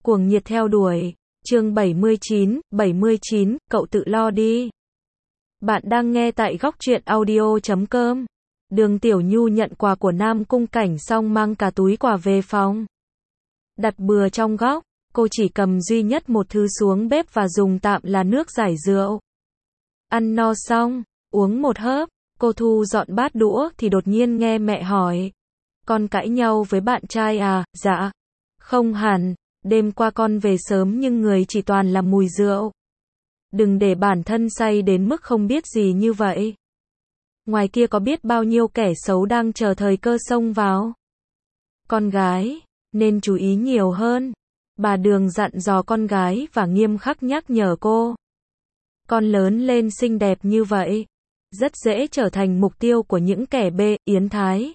Cuồng nhiệt theo đuổi. Chương 79, cậu tự lo đi. Bạn đang nghe tại góc truyện audio.com. Đường Tiểu Nhu nhận quà của Nam Cung Cảnh xong mang cả túi quà về phòng. Đặt bừa trong góc, cô chỉ cầm duy nhất một thứ xuống bếp và dùng tạm là nước giải rượu. Ăn no xong, uống một hớp, cô thu dọn bát đũa thì đột nhiên nghe mẹ hỏi. Con cãi nhau với bạn trai à? Dạ. Không hẳn, đêm qua con về sớm nhưng người chỉ toàn là mùi rượu. Đừng để bản thân say đến mức không biết gì như vậy. Ngoài kia có biết bao nhiêu kẻ xấu đang chờ thời cơ xông vào. Con gái, nên chú ý nhiều hơn. Bà Đường dặn dò con gái và nghiêm khắc nhắc nhở cô. Con lớn lên xinh đẹp như vậy, rất dễ trở thành mục tiêu của những kẻ bê, yến thái.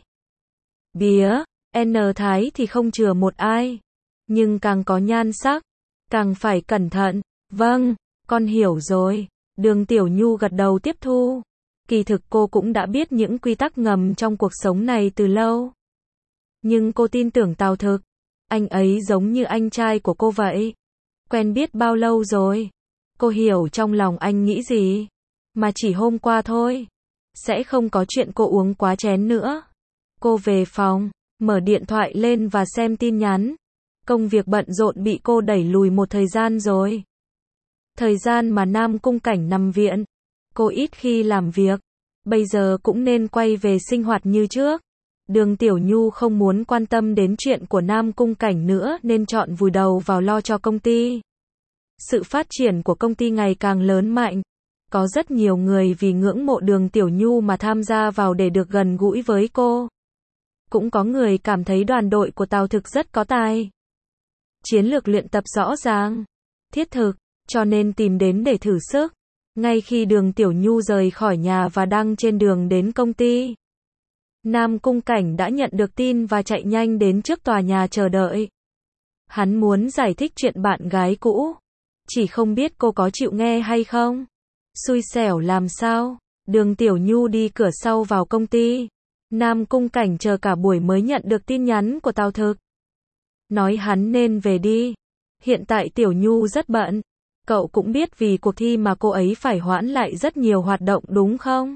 Bía, N thái thì không chừa một ai. Nhưng càng có nhan sắc, càng phải cẩn thận. Vâng, con hiểu rồi. Đường Tiểu Nhu gật đầu tiếp thu. Kỳ thực cô cũng đã biết những quy tắc ngầm trong cuộc sống này từ lâu. Nhưng cô tin tưởng Tào Thực. Anh ấy giống như anh trai của cô vậy. Quen biết bao lâu rồi. Cô hiểu trong lòng anh nghĩ gì. Mà chỉ hôm qua thôi. Sẽ không có chuyện cô uống quá chén nữa. Cô về phòng, mở điện thoại lên và xem tin nhắn. Công việc bận rộn bị cô đẩy lùi một thời gian rồi. Thời gian mà Nam Cung Cảnh nằm viện, cô ít khi làm việc. Bây giờ cũng nên quay về sinh hoạt như trước. Đường Tiểu Nhu không muốn quan tâm đến chuyện của Nam Cung Cảnh nữa nên chọn vùi đầu vào lo cho công ty. Sự phát triển của công ty ngày càng lớn mạnh. Có rất nhiều người vì ngưỡng mộ Đường Tiểu Nhu mà tham gia vào để được gần gũi với cô. Cũng có người cảm thấy đoàn đội của Tào Thực rất có tài. Chiến lược luyện tập rõ ràng, thiết thực, cho nên tìm đến để thử sức. Ngay khi Đường Tiểu Nhu rời khỏi nhà và đang trên đường đến công ty, Nam Cung Cảnh đã nhận được tin và chạy nhanh đến trước tòa nhà chờ đợi. Hắn muốn giải thích chuyện bạn gái cũ, chỉ không biết cô có chịu nghe hay không. Xui xẻo làm sao? Đường Tiểu Nhu đi cửa sau vào công ty. Nam Cung Cảnh chờ cả buổi mới nhận được tin nhắn của Tào Thực. Nói hắn nên về đi. Hiện tại Tiểu Nhu rất bận. Cậu cũng biết vì cuộc thi mà cô ấy phải hoãn lại rất nhiều hoạt động đúng không?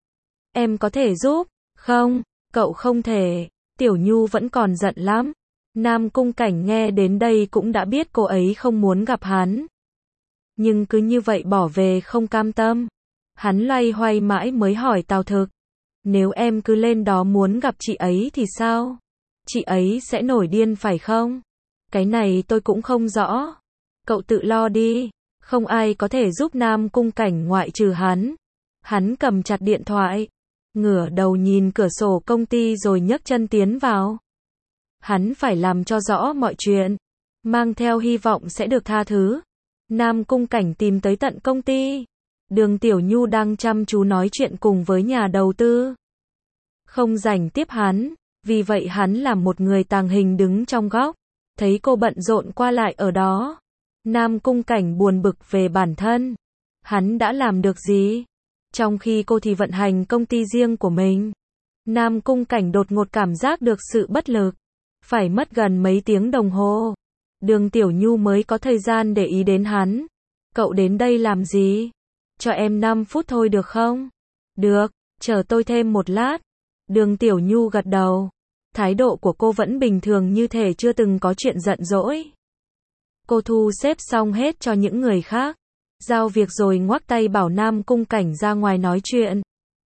Em có thể giúp? Không, cậu không thể. Tiểu Nhu vẫn còn giận lắm. Nam Cung Cảnh nghe đến đây cũng đã biết cô ấy không muốn gặp hắn. Nhưng cứ như vậy bỏ về không cam tâm. Hắn loay hoay mãi mới hỏi Tào Thực. Nếu em cứ lên đó muốn gặp chị ấy thì sao? Chị ấy sẽ nổi điên phải không? Cái này tôi cũng không rõ. Cậu tự lo đi. Không ai có thể giúp Nam Cung Cảnh ngoại trừ hắn. Hắn cầm chặt điện thoại, ngửa đầu nhìn cửa sổ công ty rồi nhấc chân tiến vào. Hắn phải làm cho rõ mọi chuyện, mang theo hy vọng sẽ được tha thứ. Nam Cung Cảnh tìm tới tận công ty. Đường Tiểu Nhu đang chăm chú nói chuyện cùng với nhà đầu tư. Không rảnh tiếp hắn, vì vậy hắn làm một người tàng hình đứng trong góc. Thấy cô bận rộn qua lại ở đó. Nam Cung Cảnh buồn bực về bản thân. Hắn đã làm được gì? Trong khi cô thì vận hành công ty riêng của mình. Nam Cung Cảnh đột ngột cảm giác được sự bất lực. Phải mất gần mấy tiếng đồng hồ. Đường Tiểu Nhu mới có thời gian để ý đến hắn. Cậu đến đây làm gì? Cho em 5 phút thôi được không? Được, chờ tôi thêm một lát. Đường Tiểu Nhu gật đầu. Thái độ của cô vẫn bình thường như thể chưa từng có chuyện giận dỗi. Cô thu xếp xong hết cho những người khác. Giao việc rồi ngoắc tay bảo Nam Cung Cảnh ra ngoài nói chuyện.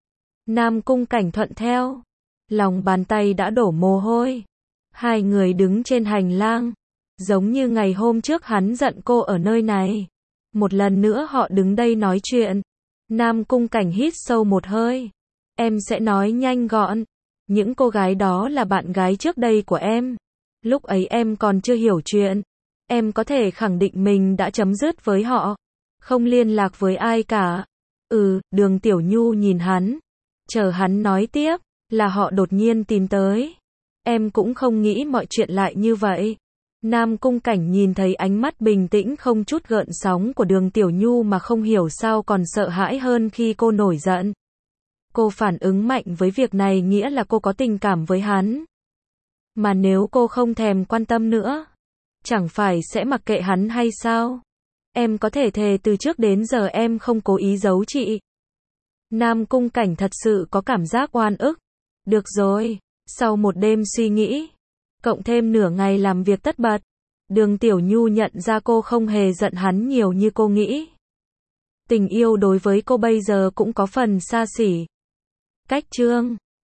Nam Cung Cảnh thuận theo. Lòng bàn tay đã đổ mồ hôi. Hai người đứng trên hành lang. Giống như ngày hôm trước hắn giận cô ở nơi này. Một lần nữa họ đứng đây nói chuyện. Nam Cung Cảnh hít sâu một hơi. Em sẽ nói nhanh gọn. Những cô gái đó là bạn gái trước đây của em. Lúc ấy em còn chưa hiểu chuyện. Em có thể khẳng định mình đã chấm dứt với họ. Không liên lạc với ai cả. Đường Tiểu Nhu nhìn hắn. Chờ hắn nói tiếp, là họ đột nhiên tìm tới. Em cũng không nghĩ mọi chuyện lại như vậy. Nam Cung Cảnh nhìn thấy ánh mắt bình tĩnh không chút gợn sóng của Đường Tiểu Nhu mà không hiểu sao còn sợ hãi hơn khi cô nổi giận. Cô phản ứng mạnh với việc này nghĩa là cô có tình cảm với hắn. Mà nếu cô không thèm quan tâm nữa, Chẳng phải sẽ mặc kệ hắn hay sao? Em có thể thề từ trước đến giờ em không cố ý giấu chị. Nam Cung Cảnh thật sự có cảm giác oan ức. Được rồi, sau một đêm suy nghĩ, cộng thêm nửa ngày làm việc tất bật, Đường Tiểu Nhu nhận ra cô không hề giận hắn nhiều như cô nghĩ. Tình yêu đối với cô bây giờ cũng có phần xa xỉ. Cách chương